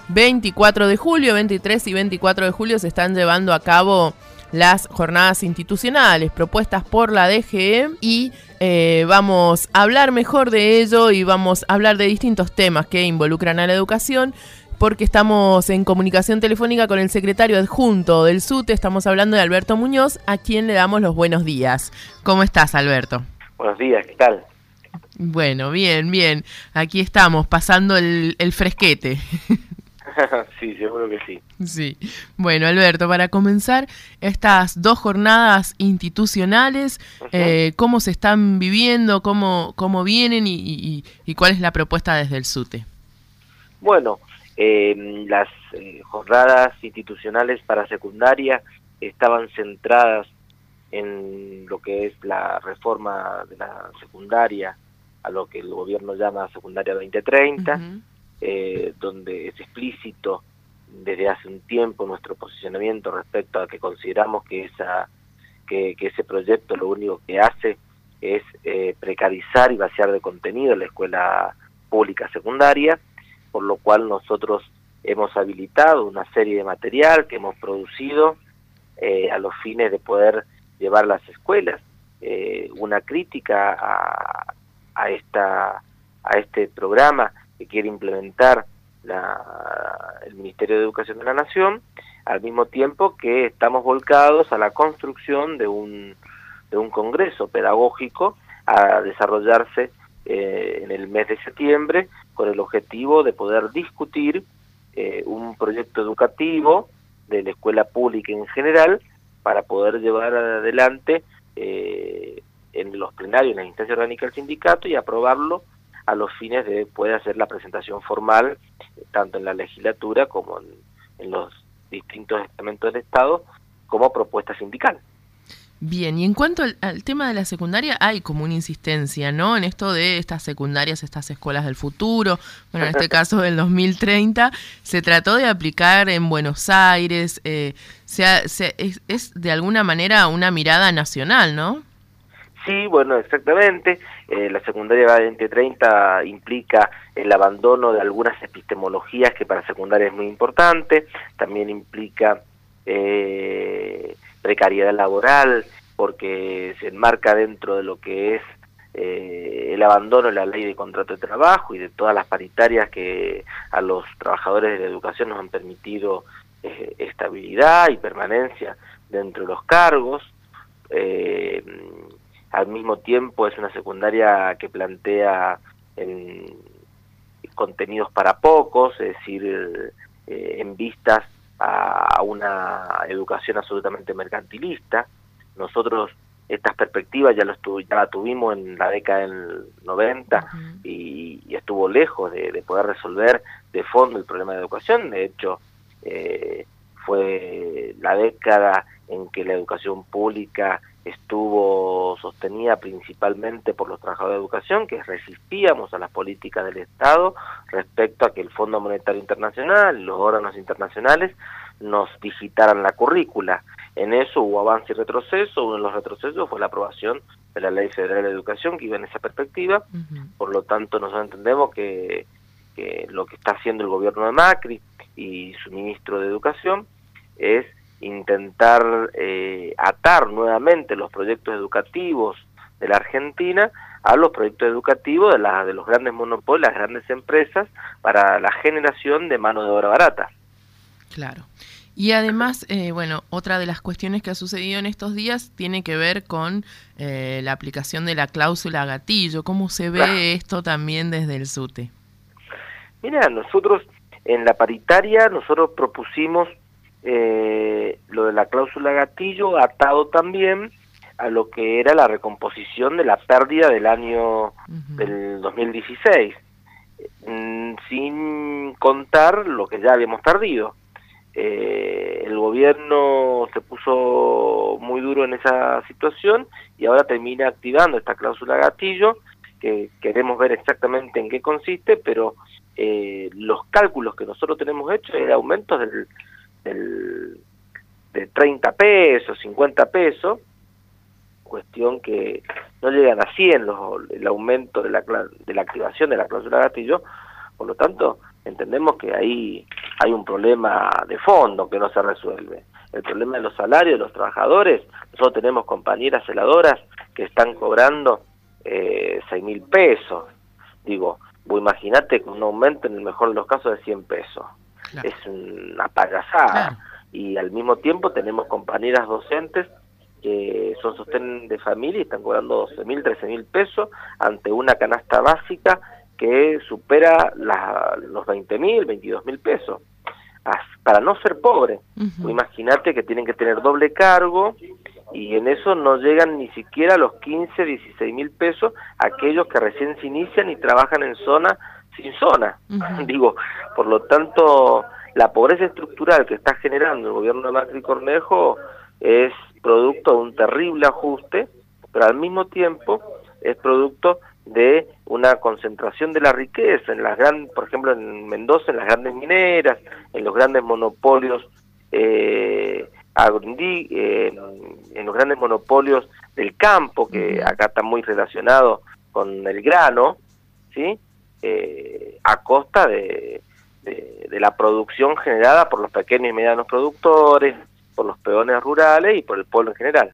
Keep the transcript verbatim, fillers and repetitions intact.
veinticuatro de julio, veintitrés y veinticuatro de julio se están llevando a cabo las jornadas institucionales propuestas por la D G E y eh, vamos a hablar mejor de ello y vamos a hablar de distintos temas que involucran a la educación, porque estamos en comunicación telefónica con el secretario adjunto del SUTE. Estamos hablando de Alberto Muñoz, a quien le damos los buenos días. ¿Cómo estás, Alberto? Buenos días, ¿qué tal? Bueno, bien, bien. Aquí estamos, pasando el, el fresquete. Sí, seguro que sí. Sí. Bueno, Alberto, para comenzar estas dos jornadas institucionales, uh-huh. eh, ¿cómo se están viviendo? ¿Cómo, cómo vienen? Y, y, ¿Y cuál es la propuesta desde el SUTE? Bueno, eh, las eh, jornadas institucionales para secundaria estaban centradas en lo que es la reforma de la secundaria, a lo que el gobierno llama Secundaria veinte treinta, uh-huh. eh, donde es explícito desde hace un tiempo nuestro posicionamiento respecto a que consideramos que esa que, que ese proyecto lo único que hace es eh, precarizar y vaciar de contenido la escuela pública secundaria, por lo cual nosotros hemos habilitado una serie de material que hemos producido eh, a los fines de poder llevar a las escuelas eh, una crítica a, a esta a este programa que quiere implementar la, el Ministerio de Educación de la Nación, al mismo tiempo que estamos volcados a la construcción de un de un congreso pedagógico a desarrollarse eh, en el mes de septiembre, con el objetivo de poder discutir eh, un proyecto educativo de la escuela pública en general, para poder llevar adelante eh, en los plenarios, en la instancia orgánica del sindicato, y aprobarlo a los fines de poder hacer la presentación formal, tanto en la legislatura como en, en los distintos estamentos del Estado, como propuesta sindical. Bien, y en cuanto al, al tema de la secundaria, hay como una insistencia, ¿no? En esto de estas secundarias, estas escuelas del futuro, bueno, en este caso del dos mil treinta, se trató de aplicar en Buenos Aires, eh, sea, sea, es, es de alguna manera una mirada nacional, ¿no? Sí, bueno, exactamente. Eh, la secundaria veinte treinta implica el abandono de algunas epistemologías que para secundaria es muy importante, también implica eh, precariedad laboral, porque se enmarca dentro de lo que es eh, el abandono de la ley de contrato de trabajo y de todas las paritarias que a los trabajadores de la educación nos han permitido eh, estabilidad y permanencia dentro de los cargos. Eh, al mismo tiempo es una secundaria que plantea en contenidos para pocos, es decir, eh, en vistas a una educación absolutamente mercantilista. Nosotros estas perspectivas ya, lo estu- ya la tuvimos en la década del noventa, uh-huh. y, y estuvo lejos de, de poder resolver de fondo el problema de educación. De hecho, eh, fue la década en que la educación pública estuvo sostenida principalmente por los trabajadores de educación, que resistíamos a las políticas del Estado respecto a que el Fondo Monetario Internacional y los órganos internacionales nos digitaran la currícula. En eso hubo avance y retroceso. Uno de los retrocesos fue la aprobación de la Ley Federal de Educación, que iba en esa perspectiva. Uh-huh. Por lo tanto, nosotros entendemos que, que lo que está haciendo el gobierno de Macri y su ministro de Educación es intentar eh, atar nuevamente los proyectos educativos de la Argentina a los proyectos educativos de, la, de los grandes monopolios, las grandes empresas, para la generación de mano de obra barata. Claro. Y además, eh, bueno, otra de las cuestiones que ha sucedido en estos días tiene que ver con eh, la aplicación de la cláusula gatillo. ¿Cómo se ve claro. esto también desde el SUTE? Mira, nosotros en la paritaria, nosotros propusimos Eh, lo de la cláusula gatillo atado también a lo que era la recomposición de la pérdida del año uh-huh. del dos mil dieciséis, mm, sin contar lo que ya habíamos perdido. Eh, el gobierno se puso muy duro en esa situación y ahora termina activando esta cláusula gatillo, que queremos ver exactamente en qué consiste, pero eh, los cálculos que nosotros tenemos hechos es de aumentos del Del, de treinta pesos, cincuenta pesos, cuestión que no llegan a cien los, el aumento de la, de la activación de la cláusula gatillo. Por lo tanto, entendemos que ahí hay un problema de fondo que no se resuelve. El problema de los salarios de los trabajadores. Nosotros tenemos compañeras heladoras que están cobrando eh, seis mil pesos. Digo, vos imaginate con un aumento en el mejor de los casos de cien pesos. Claro. Es una payasada. Claro. Y al mismo tiempo tenemos compañeras docentes que son sostén de familia y están cobrando doce mil, trece mil pesos ante una canasta básica que supera la, los veinte mil, veintidós mil pesos. Para no ser pobre. Uh-huh. Imagínate que tienen que tener doble cargo y en eso no llegan ni siquiera a los quince, dieciséis mil pesos aquellos que recién se inician y trabajan en zona sin zona. Uh-huh. Digo, por lo tanto, la pobreza estructural que está generando el gobierno de Macri y Cornejo es producto de un terrible ajuste, pero al mismo tiempo es producto de una concentración de la riqueza en las grandes, por ejemplo en Mendoza, en las grandes mineras, en los grandes monopolios eh, agrindí, eh, en los grandes monopolios del campo, que acá está muy relacionado con el grano, ¿sí? Eh, a costa de, de, de la producción generada por los pequeños y medianos productores, por los peones rurales y por el pueblo en general.